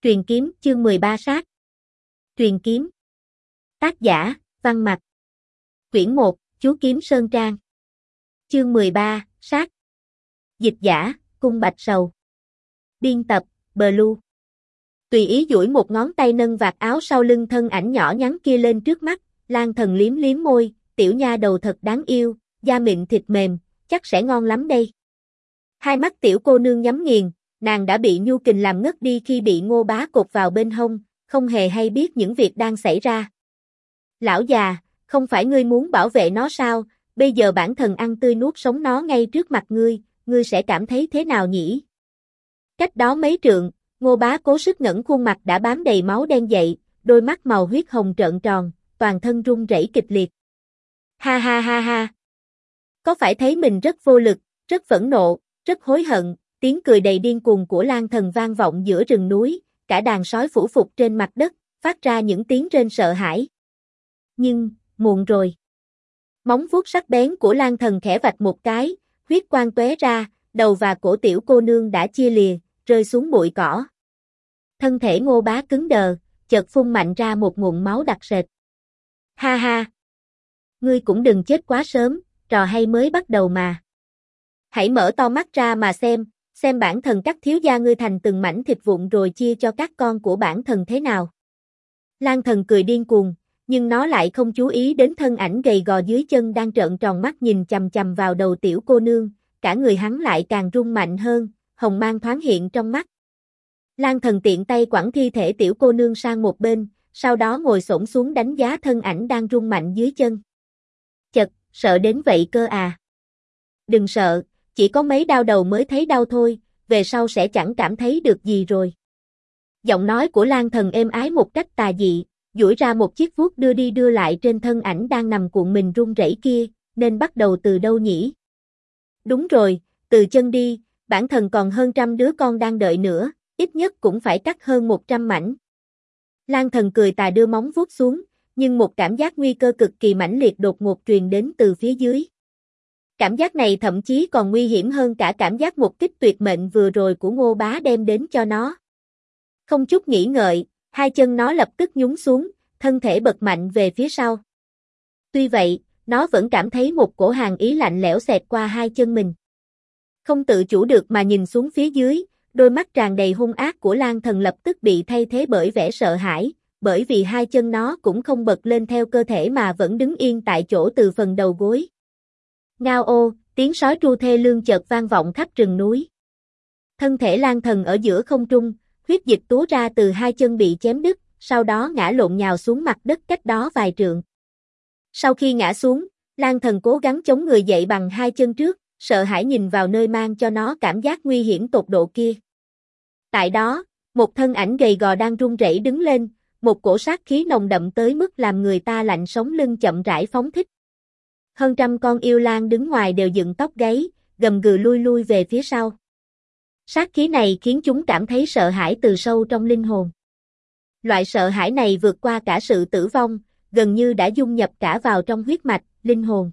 Truyền kiếm chương 13 sát. Truyền kiếm. Tác giả, Văn Mặc. Quyển 1, Chú Kiếm Sơn Trang. Chương 13, sát. Dịch giả, Cung Bạch Sầu. Biên tập, Blue. Tùy ý duỗi một ngón tay nâng vạt áo sau lưng thân ảnh nhỏ nhắn kia lên trước mắt, Lan Thần liếm liếm môi, tiểu nha đầu thật đáng yêu, da mịn thịt mềm, chắc sẽ ngon lắm đây. Hai mắt tiểu cô nương nhắm nghiền, nàng đã bị nhu kình làm ngất đi khi bị Ngô Bá cột vào bên hông, không hề hay biết những việc đang xảy ra. Lão già, không phải ngươi muốn bảo vệ nó sao, bây giờ bản thần ăn tươi nuốt sống nó ngay trước mặt ngươi sẽ cảm thấy thế nào nhỉ? Cách đó mấy trượng, Ngô Bá cố sức ngẩng khuôn mặt đã bám đầy máu đen dậy, đôi mắt màu huyết hồng trợn tròn, toàn thân run rẩy kịch liệt. Ha ha ha ha. Có phải thấy mình rất vô lực, rất phẫn nộ, rất hối hận, tiếng cười đầy điên cuồng của Lan Thần vang vọng giữa rừng núi, cả đàn sói phủ phục trên mặt đất, phát ra những tiếng rên sợ hãi. Nhưng, muộn rồi. Móng vuốt sắc bén của Lan Thần khẽ vạch một cái, huyết quang tóe ra, đầu và cổ tiểu cô nương đã chia lìa, rơi xuống bụi cỏ. Thân thể Ngô Bá cứng đờ, chợt phun mạnh ra một nguồn máu đặc sệt. Ha ha! Ngươi cũng đừng chết quá sớm, trò hay mới bắt đầu mà. Hãy mở to mắt ra mà xem bản thần cắt thiếu gia ngươi thành từng mảnh thịt vụn rồi chia cho các con của bản thần thế nào. Lan Thần cười điên cuồng, nhưng nó lại không chú ý đến thân ảnh gầy gò dưới chân đang trợn tròn mắt nhìn chằm chằm vào đầu tiểu cô nương, cả người hắn lại càng rung mạnh hơn, hồng mang thoáng hiện trong mắt. Lan Thần tiện tay quẳng thi thể tiểu cô nương sang một bên, sau đó ngồi xổm xuống đánh giá thân ảnh đang rung mạnh dưới chân. Chật, sợ đến vậy cơ à? Đừng sợ, chỉ có mấy đau đầu mới thấy đau thôi, về sau sẽ chẳng cảm thấy được gì rồi. Giọng nói của Lan Thần êm ái một cách tà dị, duỗi ra một chiếc vuốt đưa đi đưa lại trên thân ảnh đang nằm cuộn mình run rẩy kia, nên bắt đầu từ đâu nhỉ? Đúng rồi, từ chân đi, bản thần còn hơn 100 đứa con đang đợi nữa, ít nhất cũng phải cắt hơn 100 mảnh. Lan Thần cười tà đưa móng vuốt xuống, nhưng một cảm giác nguy cơ cực kỳ mãnh liệt đột ngột truyền đến từ phía dưới. Cảm giác này thậm chí còn nguy hiểm hơn cả cảm giác một kích tuyệt mệnh vừa rồi của Ngô Bá đem đến cho nó. Không chút nghĩ ngợi, hai chân nó lập tức nhún xuống, thân thể bật mạnh về phía sau. Tuy vậy, nó vẫn cảm thấy một cổ hàn ý lạnh lẽo xẹt qua hai chân mình. Không tự chủ được mà nhìn xuống phía dưới, đôi mắt tràn đầy hung ác của Lan Thần lập tức bị thay thế bởi vẻ sợ hãi, bởi vì hai chân nó cũng không bật lên theo cơ thể mà vẫn đứng yên tại chỗ từ phần đầu gối. Ngao ô, tiếng sói tru thê lương chợt vang vọng khắp rừng núi. Thân thể Lan Thần ở giữa không trung, huyết dịch túa ra từ hai chân bị chém đứt, sau đó ngã lộn nhào xuống mặt đất cách đó vài trượng. Sau khi ngã xuống, Lan Thần cố gắng chống người dậy bằng hai chân trước, sợ hãi nhìn vào nơi mang cho nó cảm giác nguy hiểm tột độ kia. Tại đó, một thân ảnh gầy gò đang run rẩy đứng lên, một cổ sát khí nồng đậm tới mức làm người ta lạnh sống lưng chậm rãi phóng thích. Hơn 100 con yêu lang đứng ngoài đều dựng tóc gáy, gầm gừ lui về phía sau. Sát khí này khiến chúng cảm thấy sợ hãi từ sâu trong linh hồn. Loại sợ hãi này vượt qua cả sự tử vong, gần như đã dung nhập cả vào trong huyết mạch, linh hồn.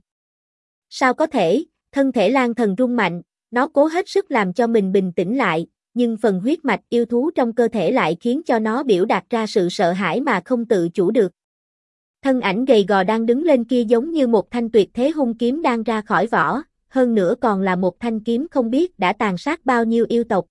Sao có thể, thân thể Lan Thần rung mạnh, nó cố hết sức làm cho mình bình tĩnh lại, nhưng phần huyết mạch yêu thú trong cơ thể lại khiến cho nó biểu đạt ra sự sợ hãi mà không tự chủ được. Thân ảnh gầy gò đang đứng lên kia giống như một thanh tuyệt thế hung kiếm đang ra khỏi vỏ, hơn nữa còn là một thanh kiếm không biết đã tàn sát bao nhiêu yêu tộc.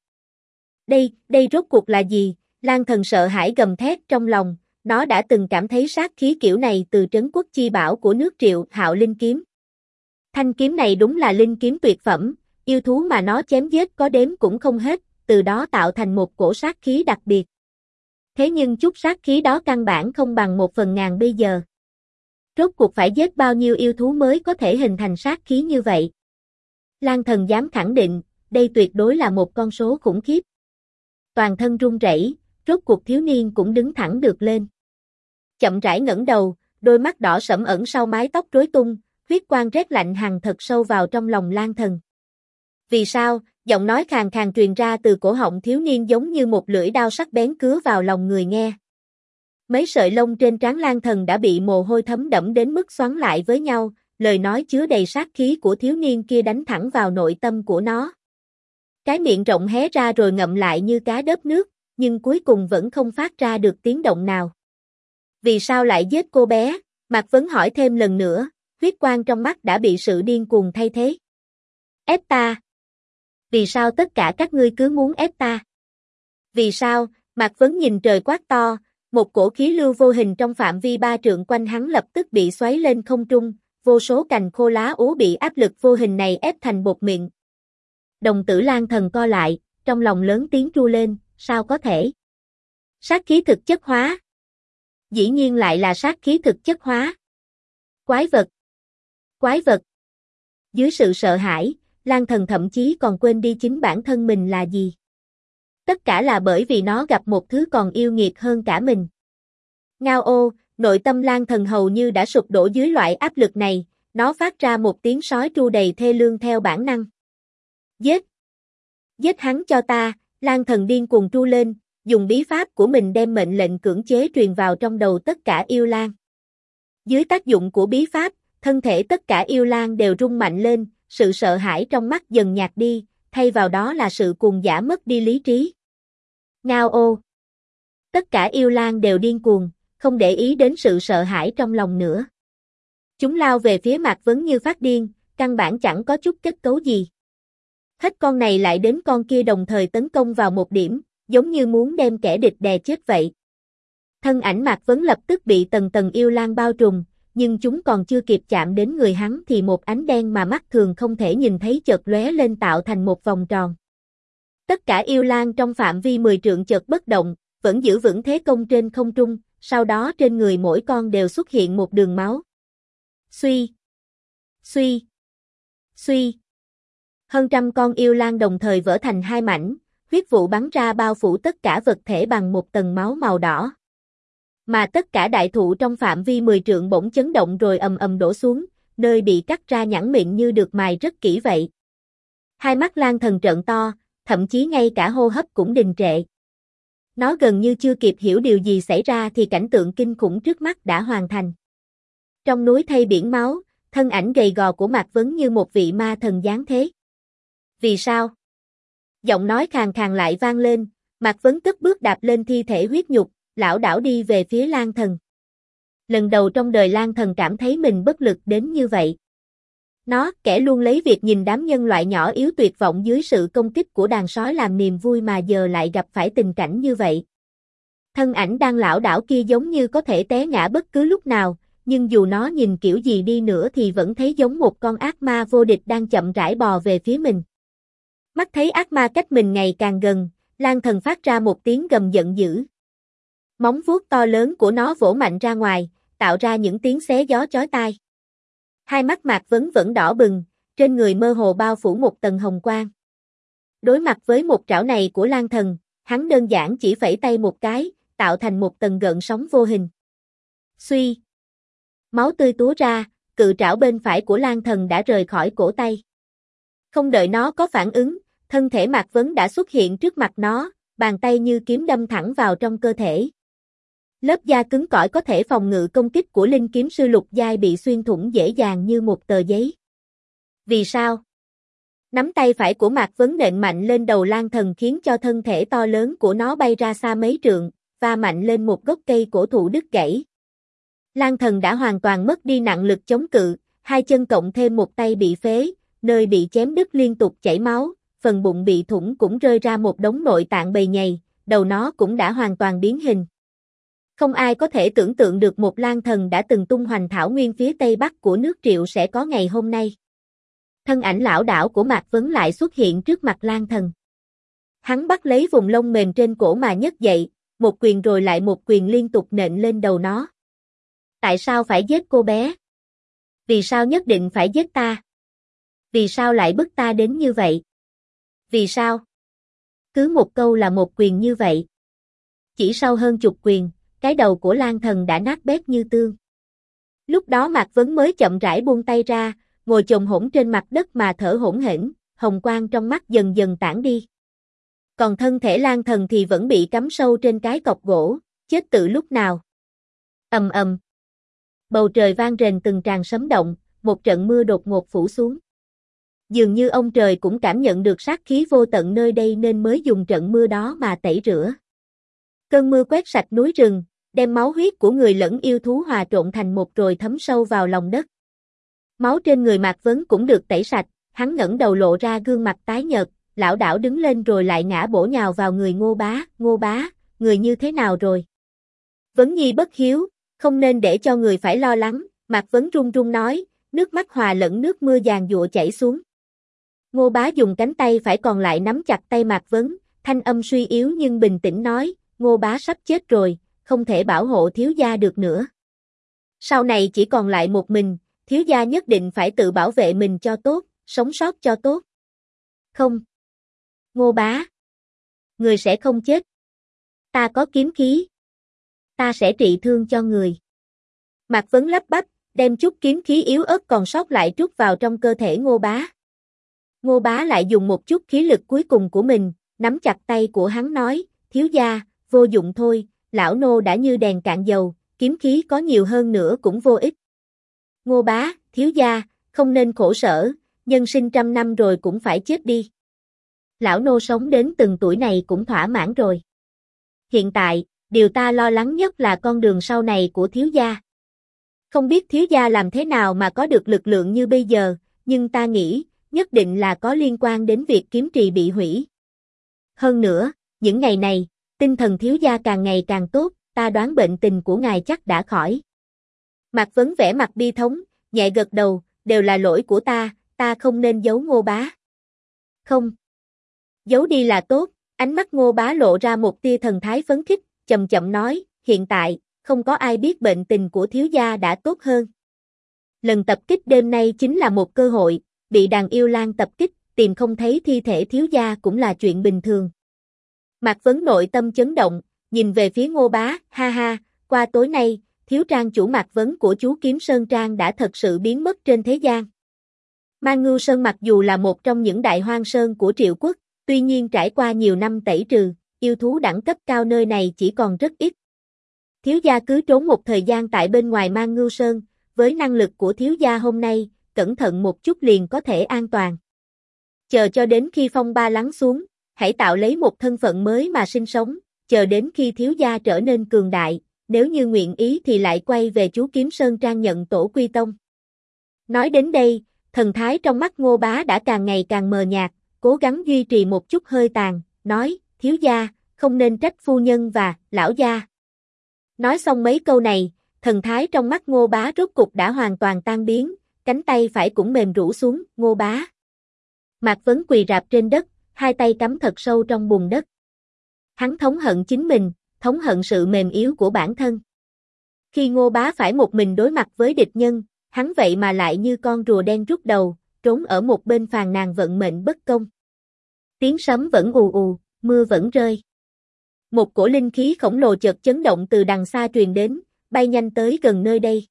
Đây rốt cuộc là gì? Lan Thần sợ hãi gầm thét trong lòng, nó đã từng cảm thấy sát khí kiểu này từ trấn quốc chi bảo của nước Triệu, Hạo Linh kiếm. Thanh kiếm này đúng là linh kiếm tuyệt phẩm, yêu thú mà nó chém giết có đếm cũng không hết, từ đó tạo thành một cổ sát khí đặc biệt. Thế nhưng chút sát khí đó căn bản không bằng 1/1000 bây giờ. Rốt cuộc phải giết bao nhiêu yêu thú mới có thể hình thành sát khí như vậy? Lan Thần dám khẳng định, đây tuyệt đối là một con số khủng khiếp. Toàn thân run rẩy, rốt cuộc thiếu niên cũng đứng thẳng được lên. Chậm rãi ngẩng đầu, đôi mắt đỏ sẫm ẩn sau mái tóc rối tung, huyết quang rét lạnh hằn thật sâu vào trong lòng Lan Thần. Vì sao? Giọng nói khàn khàn truyền ra từ cổ họng thiếu niên giống như một lưỡi đao sắc bén cứa vào lòng người nghe. Mấy sợi lông trên trán Lan Thần đã bị mồ hôi thấm đẫm đến mức xoắn lại với nhau, lời nói chứa đầy sát khí của thiếu niên kia đánh thẳng vào nội tâm của nó. Cái miệng rộng hé ra rồi ngậm lại như cá đớp nước, nhưng cuối cùng vẫn không phát ra được tiếng động nào. Vì sao lại giết cô bé? Mạc Vấn hỏi thêm lần nữa, huyết quang trong mắt đã bị sự điên cuồng thay thế. Ép ta? Vì sao tất cả các ngươi cứ muốn ép ta? Vì sao? Mạc Vấn nhìn trời quát to, một cổ khí lưu vô hình trong phạm vi 3 trượng quanh hắn lập tức bị xoáy lên không trung, vô số cành khô lá úa bị áp lực vô hình này ép thành bột mịn. Đồng tử Lang Thần co lại, trong lòng lớn tiếng tru lên, sao có thể? Sát khí thực chất hóa. Dĩ nhiên lại là sát khí thực chất hóa. Quái vật. Quái vật. Dưới sự sợ hãi, Lang Thần thậm chí còn quên đi chính bản thân mình là gì. Tất cả là bởi vì nó gặp một thứ còn yêu nghiệt hơn cả mình. Ngao ô, nội tâm Lang Thần hầu như đã sụp đổ dưới loại áp lực này, nó phát ra một tiếng sói tru đầy thê lương theo bản năng. Giết! Giết hắn cho ta, Lang Thần điên cuồng tru lên, dùng bí pháp của mình đem mệnh lệnh cưỡng chế truyền vào trong đầu tất cả yêu lang. Dưới tác dụng của bí pháp, thân thể tất cả yêu lang đều rung mạnh lên, sự sợ hãi trong mắt dần nhạt đi, thay vào đó là sự cuồng dã mất đi lý trí. Ngao ô! Tất cả yêu lang đều điên cuồng, không để ý đến sự sợ hãi trong lòng nữa. Chúng lao về phía Mạc Vấn như phát điên, căn bản chẳng có chút kết cấu gì. Hết con này lại đến con kia đồng thời tấn công vào một điểm, giống như muốn đem kẻ địch đè chết vậy. Thân ảnh Mạc Vấn lập tức bị tầng tầng yêu lang bao trùm, nhưng chúng còn chưa kịp chạm đến người hắn thì một ánh đen mà mắt thường không thể nhìn thấy chợt lóe lên tạo thành một vòng tròn. Tất cả yêu lang trong phạm vi 10 trượng chợt bất động, vẫn giữ vững thế công trên không trung, sau đó trên người mỗi con đều xuất hiện một đường máu. Suy, suy, suy. Hơn trăm con yêu lang đồng thời vỡ thành hai mảnh, huyết vụ bắn ra bao phủ tất cả vật thể bằng một tầng máu màu đỏ. Mà tất cả đại thụ trong phạm vi 10 trượng bỗng chấn động rồi ầm ầm đổ xuống, nơi bị cắt ra nhẵn mịn như được mài rất kỹ vậy. Hai mắt Lang Thần trợn to, thậm chí ngay cả hô hấp cũng đình trệ. Nó gần như chưa kịp hiểu điều gì xảy ra thì cảnh tượng kinh khủng trước mắt đã hoàn thành. Trong núi thây biển máu, thân ảnh gầy gò của Mạc Vấn như một vị ma thần giáng thế. Vì sao? Giọng nói khàn khàn lại vang lên, Mạc Vấn cất bước đạp lên thi thể huyết nhục, lảo đảo đi về phía Lang Thần. Lần đầu trong đời Lang Thần cảm thấy mình bất lực đến như vậy. Nó, kẻ luôn lấy việc nhìn đám nhân loại nhỏ yếu tuyệt vọng dưới sự công kích của đàn sói làm niềm vui mà giờ lại gặp phải tình cảnh như vậy. Thân ảnh đang lảo đảo kia giống như có thể té ngã bất cứ lúc nào, nhưng dù nó nhìn kiểu gì đi nữa thì vẫn thấy giống một con ác ma vô địch đang chậm rãi bò về phía mình. Mắt thấy ác ma cách mình ngày càng gần, Lang Thần phát ra một tiếng gầm giận dữ. Móng vuốt to lớn của nó vỗ mạnh ra ngoài, tạo ra những tiếng xé gió chói tai. Hai mắt Mạc Vấn vẫn đỏ bừng, trên người mơ hồ bao phủ một tầng hồng quang. Đối mặt với một trảo này của Lang Thần, hắn đơn giản chỉ phẩy tay một cái, tạo thành một tầng gợn sóng vô hình. Suy. Máu tươi túa ra, cự trảo bên phải của Lang Thần đã rời khỏi cổ tay. Không đợi nó có phản ứng, thân thể Mạc Vấn đã xuất hiện trước mặt nó, bàn tay như kiếm đâm thẳng vào trong cơ thể. Lớp da cứng cỏi có thể phòng ngự công kích của linh kiếm sư lục giai bị xuyên thủng dễ dàng như một tờ giấy. Vì sao? Nắm tay phải của Mạc Vấn nện mạnh lên đầu Lang Thần khiến cho thân thể to lớn của nó bay ra xa mấy trượng, va mạnh lên một gốc cây cổ thụ đứt gãy. Lang Thần đã hoàn toàn mất đi nặng lực chống cự, hai chân cộng thêm một tay bị phế, nơi bị chém đứt liên tục chảy máu, phần bụng bị thủng cũng rơi ra một đống nội tạng bầy nhầy, đầu nó cũng đã hoàn toàn biến hình. Không ai có thể tưởng tượng được một lang thần đã từng tung hoành thảo nguyên phía tây bắc của nước Triệu sẽ có ngày hôm nay. Thân ảnh lão đảo của Mạc Vấn lại xuất hiện trước mặt lang thần. Hắn bắt lấy vùng lông mềm trên cổ mà nhấc dậy, một quyền rồi lại một quyền liên tục nện lên đầu nó. Tại sao phải giết cô bé? Vì sao nhất định phải giết ta? Vì sao lại bức ta đến như vậy? Vì sao? Cứ một câu là một quyền như vậy. Chỉ sau hơn chục quyền, cái đầu của lang thần đã nát bét như tương. Lúc đó Mạc Vấn mới chậm rãi buông tay ra, ngồi chồm hổn trên mặt đất mà thở hổn hển, hồng quang trong mắt dần dần tản đi. Còn thân thể lang thần thì vẫn bị cắm sâu trên cái cọc gỗ, chết từ lúc nào. Ầm ầm. Bầu trời vang rền từng tràng sấm động, một trận mưa đột ngột phủ xuống. Dường như ông trời cũng cảm nhận được sát khí vô tận nơi đây nên mới dùng trận mưa đó mà tẩy rửa. Cơn mưa quét sạch núi rừng, đem máu huyết của người lẫn yêu thú hòa trộn thành một rồi thấm sâu vào lòng đất. Máu trên người Mạc Vấn cũng được tẩy sạch, hắn ngẩng đầu lộ ra gương mặt tái nhợt, lảo đảo đứng lên rồi lại ngã bổ nhào vào người Ngô Bá, người như thế nào rồi? Vấn Nhi bất hiếu, không nên để cho người phải lo lắng, Mạc Vấn run run nói, nước mắt hòa lẫn nước mưa giàn giụa chảy xuống. Ngô Bá dùng cánh tay phải còn lại nắm chặt tay Mạc Vấn, thanh âm suy yếu nhưng bình tĩnh nói, Ngô Bá sắp chết rồi, không thể bảo hộ thiếu gia được nữa. Sau này chỉ còn lại một mình, thiếu gia nhất định phải tự bảo vệ mình cho tốt, sống sót cho tốt. Không. Ngô Bá. Người sẽ không chết. Ta có kiếm khí. Ta sẽ trị thương cho người. Mạc Vấn lắp bắp, đem chút kiếm khí yếu ớt còn sót lại trút vào trong cơ thể Ngô Bá. Ngô Bá lại dùng một chút khí lực cuối cùng của mình, nắm chặt tay của hắn nói, thiếu gia, vô dụng thôi, lão nô đã như đèn cạn dầu, kiếm khí có nhiều hơn nữa cũng vô ích. Ngô Bá, thiếu gia, không nên khổ sở, nhân sinh 100 năm rồi cũng phải chết đi. Lão nô sống đến từng tuổi này cũng thỏa mãn rồi. Hiện tại, điều ta lo lắng nhất là con đường sau này của thiếu gia. Không biết thiếu gia làm thế nào mà có được lực lượng như bây giờ, nhưng ta nghĩ, nhất định là có liên quan đến việc kiếm trì bị hủy. Hơn nữa, những ngày này, tinh thần thiếu gia càng ngày càng tốt, ta đoán bệnh tình của ngài chắc đã khỏi. Mạc Vấn vẻ mặt bi thống, nhẹ gật đầu, đều là lỗi của ta không nên giấu Ngô Bá. Không. Giấu đi là tốt, ánh mắt Ngô Bá lộ ra một tia thần thái phấn khích, chậm chậm nói, hiện tại, không có ai biết bệnh tình của thiếu gia đã tốt hơn. Lần tập kích đêm nay chính là một cơ hội, bị đàn yêu lang tập kích, tìm không thấy thi thể thiếu gia cũng là chuyện bình thường. Mạc Vấn nội tâm chấn động, nhìn về phía Ngô Bá, ha ha, qua tối nay, thiếu trang chủ Mạc Vấn của chú Kiếm Sơn Trang đã thật sự biến mất trên thế gian. Man Ngưu Sơn mặc dù là một trong những đại hoang sơn của Triệu Quốc, tuy nhiên trải qua nhiều năm tẩy trừ, yêu thú đẳng cấp cao nơi này chỉ còn rất ít. Thiếu gia cứ trốn một thời gian tại bên ngoài Man Ngưu Sơn, với năng lực của thiếu gia hôm nay, cẩn thận một chút liền có thể an toàn. Chờ cho đến khi phong ba lắng xuống, hãy tạo lấy một thân phận mới mà sinh sống, chờ đến khi thiếu gia trở nên cường đại, nếu như nguyện ý thì lại quay về chú Kiếm Sơn Trang nhận tổ quy tông. Nói đến đây, thần thái trong mắt Ngô Bá đã càng ngày càng mờ nhạt, cố gắng duy trì một chút hơi tàn, nói, thiếu gia, không nên trách phu nhân và lão gia. Nói xong mấy câu này, thần thái trong mắt Ngô Bá rốt cục đã hoàn toàn tan biến, cánh tay phải cũng mềm rũ xuống, Ngô Bá. Mạc Vấn quỳ rạp trên đất, hai tay cắm thật sâu trong bùn đất. Hắn thống hận chính mình, thống hận sự mềm yếu của bản thân. Khi Ngô Bá phải một mình đối mặt với địch nhân, hắn vậy mà lại như con rùa đen rút đầu, trốn ở một bên phàn nàn vận mệnh bất công. Tiếng sấm vẫn ù ù, mưa vẫn rơi. Một cổ linh khí khổng lồ chợt chấn động từ đằng xa truyền đến, bay nhanh tới gần nơi đây.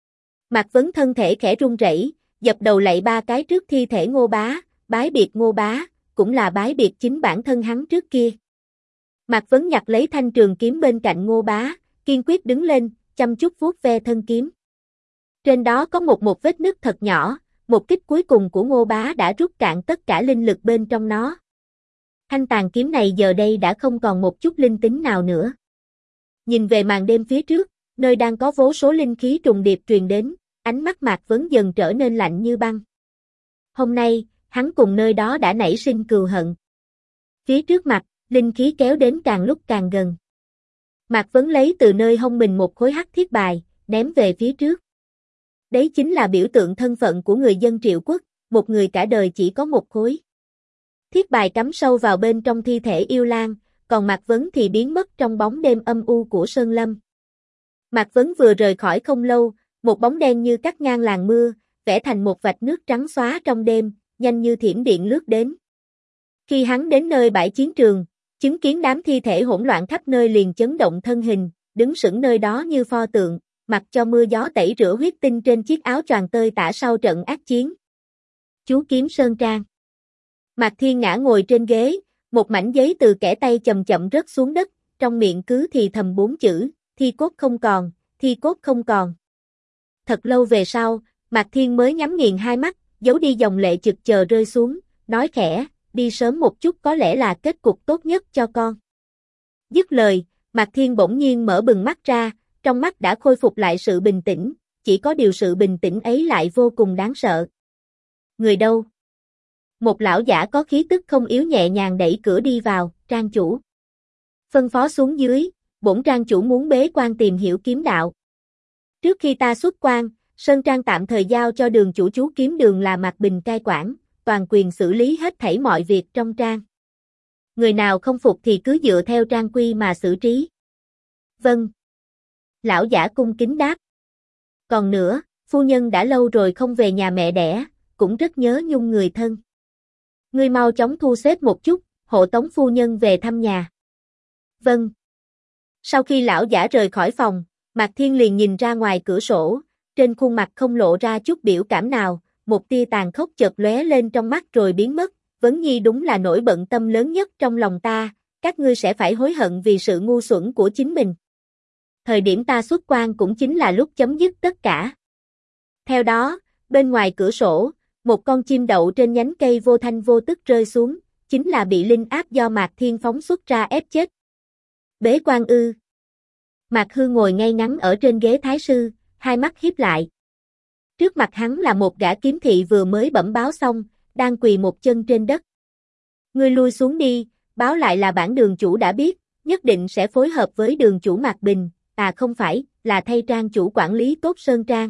Mạc Vấn thân thể khẽ run rẩy, dập đầu lạy 3 cái trước thi thể Ngô Bá, bái biệt Ngô Bá, cũng là bái biệt chính bản thân hắn trước kia. Mạc Vấn nhặt lấy thanh trường kiếm bên cạnh Ngô Bá, kiên quyết đứng lên, chăm chút vuốt ve thân kiếm. Trên đó có một vết nứt thật nhỏ, một kích cuối cùng của Ngô Bá đã rút cạn tất cả linh lực bên trong nó. Thanh tàn kiếm này giờ đây đã không còn một chút linh tính nào nữa. Nhìn về màn đêm phía trước, nơi đang có vô số linh khí trùng điệp truyền đến, ánh mắt Mạc Vấn dần trở nên lạnh như băng. Hôm nay, hắn cùng nơi đó đã nảy sinh cừu hận. Phía trước mặt, linh khí kéo đến càng lúc càng gần. Mạc Vấn lấy từ nơi hông mình một khối hắc thiết bài, ném về phía trước. Đấy chính là biểu tượng thân phận của người dân Triệu Quốc, một người cả đời chỉ có một khối. Thiết bài cắm sâu vào bên trong thi thể yêu lang, còn Mạc Vấn thì biến mất trong bóng đêm âm u của Sơn Lâm. Mạc Vấn vừa rời khỏi không lâu, một bóng đen như cắt ngang làn mưa, vẽ thành một vạch nước trắng xóa trong đêm, nhanh như thiểm điện lướt đến. Khi hắn đến nơi bãi chiến trường, chứng kiến đám thi thể hỗn loạn khắp nơi liền chấn động thân hình, đứng sững nơi đó như pho tượng, mặc cho mưa gió tẩy rửa huyết tinh trên chiếc áo choàng tơi tả sau trận ác chiến. Chú Kiếm Sơn Trang. Mạc Thiên ngã ngồi trên ghế, một mảnh giấy từ kẻ tay chậm chậm rớt xuống đất, trong miệng cứ thì thầm 4 chữ, thi cốt không còn, thi cốt không còn. Thật lâu về sau, Mạc Thiên mới nhắm nghiền hai mắt, giấu đi dòng lệ chực chờ rơi xuống, nói khẽ, đi sớm một chút có lẽ là kết cục tốt nhất cho con. Dứt lời, Mạc Thiên bỗng nhiên mở bừng mắt ra, trong mắt đã khôi phục lại sự bình tĩnh, chỉ có điều sự bình tĩnh ấy lại vô cùng đáng sợ. Người đâu? Một lão giả có khí tức không yếu nhẹ nhàng đẩy cửa đi vào, trang chủ. Phân phó xuống dưới, bổn trang chủ muốn bế quan tìm hiểu kiếm đạo. Trước khi ta xuất quan, Sơn Trang tạm thời giao cho đường chủ chú kiếm đường là Mạc Bình cai quản, toàn quyền xử lý hết thảy mọi việc trong trang. Người nào không phục thì cứ dựa theo trang quy mà xử trí. Vâng. Lão giả cung kính đáp. Còn nữa, phu nhân đã lâu rồi không về nhà mẹ đẻ, cũng rất nhớ nhung người thân. Ngươi mau chóng thu xếp một chút, hộ tống phu nhân về thăm nhà. Vâng. Sau khi lão giả rời khỏi phòng, Mạc Thiên liền nhìn ra ngoài cửa sổ, trên khuôn mặt không lộ ra chút biểu cảm nào, một tia tàn khốc chợt lóe lên trong mắt rồi biến mất. Vấn Nhi đúng là nỗi bận tâm lớn nhất trong lòng ta, các ngươi sẽ phải hối hận vì sự ngu xuẩn của chính mình. Thời điểm ta xuất quan cũng chính là lúc chấm dứt tất cả. Theo đó, bên ngoài cửa sổ, một con chim đậu trên nhánh cây vô thanh vô tức rơi xuống, chính là bị linh áp do Mạc Thiên phóng xuất ra ép chết. Bế quan ư? Mạc Hư ngồi ngay ngắn ở trên ghế thái sư, hai mắt híp lại. Trước mặt hắn là một gã kiếm thị vừa mới bẩm báo xong, đang quỳ một chân trên đất. Ngươi lui xuống đi, báo lại là bản đường chủ đã biết, nhất định sẽ phối hợp với đường chủ Mạc Bình, không phải, là thay trang chủ quản lý tốt Sơn Trang.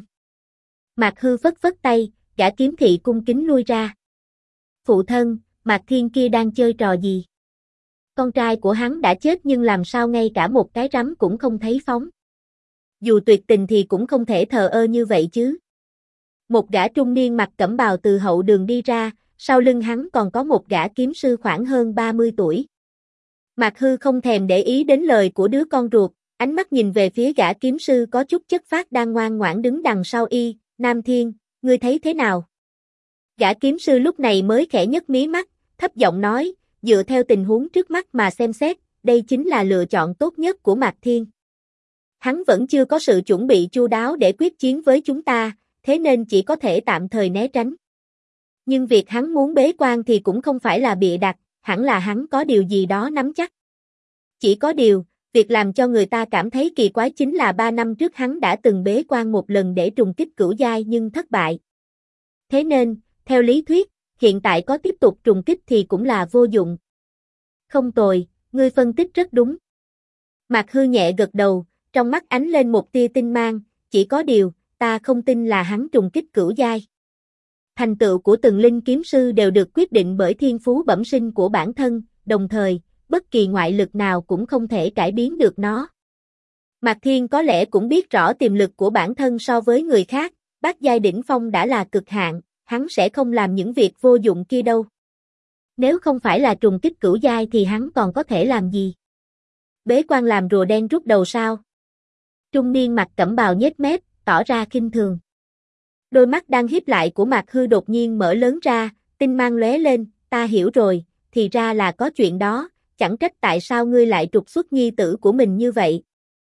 Mạc Hư phất phất tay, gã kiếm thị cung kính lui ra. Phụ thân, Mạc Thiên kia đang chơi trò gì? Con trai của hắn đã chết nhưng làm sao ngay cả một cái rắm cũng không thấy phóng. Dù tuyệt tình thì cũng không thể thờ ơ như vậy chứ. Một gã trung niên mặc cẩm bào từ hậu đường đi ra, sau lưng hắn còn có một gã kiếm sư khoảng hơn 30 tuổi. Mạc Hư không thèm để ý đến lời của đứa con ruột, ánh mắt nhìn về phía gã kiếm sư có chút chất phác đang ngoan ngoãn đứng đằng sau y, Nam Thiên, ngươi thấy thế nào? Gã kiếm sư lúc này mới khẽ nhấc mí mắt, thấp giọng nói, dựa theo tình huống trước mắt mà xem xét, đây chính là lựa chọn tốt nhất của Mạc Thiên. Hắn vẫn chưa có sự chuẩn bị chu đáo để quyết chiến với chúng ta, thế nên chỉ có thể tạm thời né tránh. Nhưng việc hắn muốn bế quan thì cũng không phải là bịa đặt, hẳn là hắn có điều gì đó nắm chắc. Chỉ có điều, việc làm cho người ta cảm thấy kỳ quái chính là 3 năm trước hắn đã từng bế quan một lần để trùng kích cửu giai nhưng thất bại. Thế nên, theo lý thuyết, hiện tại có tiếp tục trùng kích thì cũng là vô dụng. Không tồi, ngươi phân tích rất đúng. Mạc Hư nhẹ gật đầu, trong mắt ánh lên một tia tinh mang, chỉ có điều, ta không tin là hắn trùng kích cửu giai. Thành tựu của từng linh kiếm sư đều được quyết định bởi thiên phú bẩm sinh của bản thân, đồng thời, bất kỳ ngoại lực nào cũng không thể cải biến được nó. Mạc Thiên có lẽ cũng biết rõ tiềm lực của bản thân so với người khác, bát giai đỉnh phong đã là cực hạn, hắn sẽ không làm những việc vô dụng kia đâu. Nếu không phải là trùng kích cửu giai thì hắn còn có thể làm gì? Bế quan làm rùa đen rút đầu sao? Trung niên mặc cẩm bào nhếch mép, tỏ ra khinh thường. Đôi mắt đang híp lại của Mạc Hư đột nhiên mở lớn ra, tinh mang lóe lên, ta hiểu rồi, thì ra là có chuyện đó, chẳng trách tại sao ngươi lại trục xuất nhi tử của mình như vậy.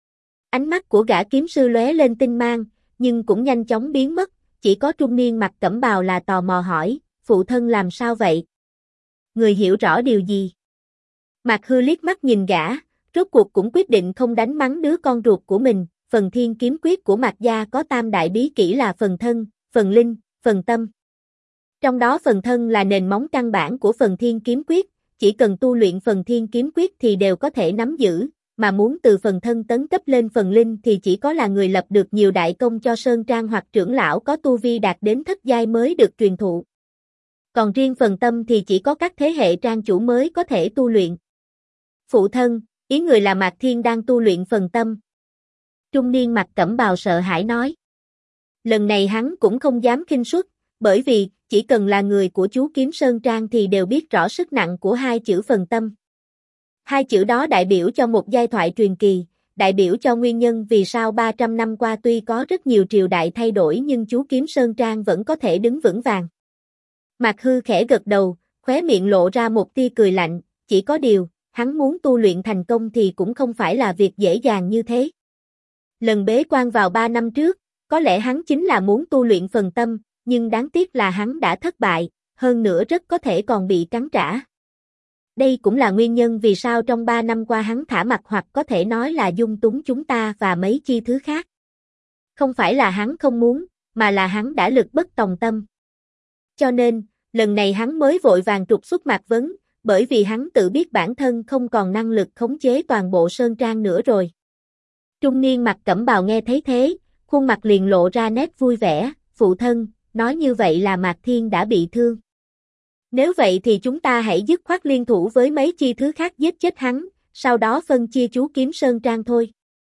Ánh mắt của gã kiếm sư lóe lên tinh mang, nhưng cũng nhanh chóng biến mất, chỉ có trung niên mặc cẩm bào là tò mò hỏi, phụ thân làm sao vậy? Người hiểu rõ điều gì? Mạc Hư liếc mắt nhìn gã, rốt cuộc cũng quyết định không đánh mắng đứa con ruột của mình, phần thiên kiếm quyết của Mạc gia có tam đại bí kỹ là phần thân, phần linh, phần tâm. Trong đó phần thân là nền móng căn bản của phần thiên kiếm quyết, chỉ cần tu luyện phần thiên kiếm quyết thì đều có thể nắm giữ, mà muốn từ phần thân tấn cấp lên phần linh thì chỉ có là người lập được nhiều đại công cho Sơn Trang hoặc trưởng lão có tu vi đạt đến thất giai mới được truyền thụ. Còn riêng phần tâm thì chỉ có các thế hệ trang chủ mới có thể tu luyện. Phụ thân, ý người là Mạc Thiên đang tu luyện phần tâm. Trung niên mặc cẩm bào sợ hãi nói. Lần này hắn cũng không dám khinh suất, bởi vì chỉ cần là người của chú Kiếm Sơn Trang thì đều biết rõ sức nặng của hai chữ phần tâm. Hai chữ đó đại biểu cho một giai thoại truyền kỳ, đại biểu cho nguyên nhân vì sao 300 năm qua tuy có rất nhiều triều đại thay đổi nhưng chú Kiếm Sơn Trang vẫn có thể đứng vững vàng. Mạc Hư khẽ gật đầu, khóe miệng lộ ra một tia cười lạnh, chỉ có điều, hắn muốn tu luyện thành công thì cũng không phải là việc dễ dàng như thế. Lần bế quan vào 3 năm trước, có lẽ hắn chính là muốn tu luyện phần tâm, nhưng đáng tiếc là hắn đã thất bại, hơn nữa rất có thể còn bị cắn trả. Đây cũng là nguyên nhân vì sao trong 3 năm qua hắn thả mặt hoặc có thể nói là dung túng chúng ta và mấy chi thứ khác. Không phải là hắn không muốn, mà là hắn đã lực bất tòng tâm. Cho nên, lần này hắn mới vội vàng trục xuất Mạc Vấn, bởi vì hắn tự biết bản thân không còn năng lực khống chế toàn bộ Sơn Trang nữa rồi. Trung niên mặc cẩm bào nghe thấy thế, khuôn mặt liền lộ ra nét vui vẻ, phụ thân, nói như vậy là Mạc Thiên đã bị thương. Nếu vậy thì chúng ta hãy dứt khoát liên thủ với mấy chi thứ khác giết chết hắn, sau đó phân chia chú kiếm Sơn Trang thôi.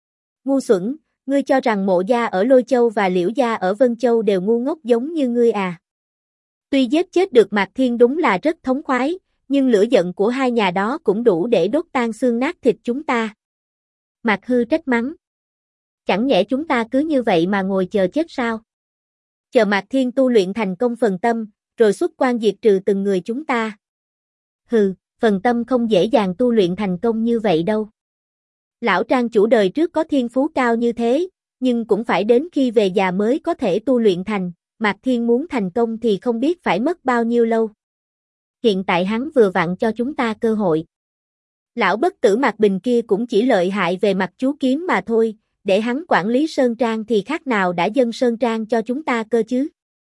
Ngu xuẩn, ngươi cho rằng Mộ gia ở Lôi Châu và Liễu gia ở Vân Châu đều ngu ngốc giống như ngươi à? Tuy giết chết được Mạc Thiên đúng là rất thống khoái, nhưng lửa giận của hai nhà đó cũng đủ để đốt tan xương nát thịt chúng ta. Mạc Hư trách mắng. Chẳng nhẽ chúng ta cứ như vậy mà ngồi chờ chết sao? Chờ Mạc Thiên tu luyện thành công phần tâm, rồi xuất quan diệt trừ từng người chúng ta. Hừ, phần tâm không dễ dàng tu luyện thành công như vậy đâu. Lão Trang chủ đời trước có thiên phú cao như thế, nhưng cũng phải đến khi về già mới có thể tu luyện thành, Mạc Thiên muốn thành công thì không biết phải mất bao nhiêu lâu. Hiện tại hắn vừa vặn cho chúng ta cơ hội. Lão bất tử Mạc Bình kia cũng chỉ lợi hại về mặt chú kiếm mà thôi, để hắn quản lý Sơn Trang thì khác nào đã dâng Sơn Trang cho chúng ta cơ chứ.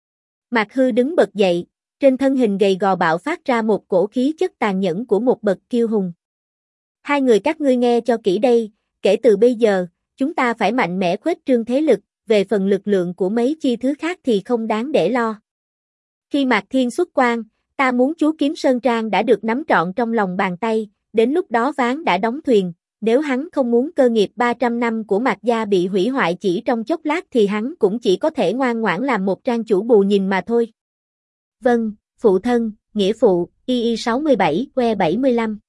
Mạc Hư đứng bật dậy, trên thân hình gầy gò bạo phát ra một cổ khí chất tàn nhẫn của một bậc kiêu hùng. Hai người các ngươi nghe cho kỹ đây, kể từ bây giờ, chúng ta phải mạnh mẽ khuếch trương thế lực, về phần lực lượng của mấy chi thứ khác thì không đáng để lo. Khi Mạc Thiên xuất quan, ta muốn chú kiếm Sơn Trang đã được nắm trọn trong lòng bàn tay, đến lúc đó ván đã đóng thuyền, nếu hắn không muốn cơ nghiệp 300 năm của Mạc gia bị hủy hoại chỉ trong chốc lát thì hắn cũng chỉ có thể ngoan ngoãn làm một trang chủ bù nhìn mà thôi. Vâng, phụ thân, nghĩa phụ, II 67, que 75.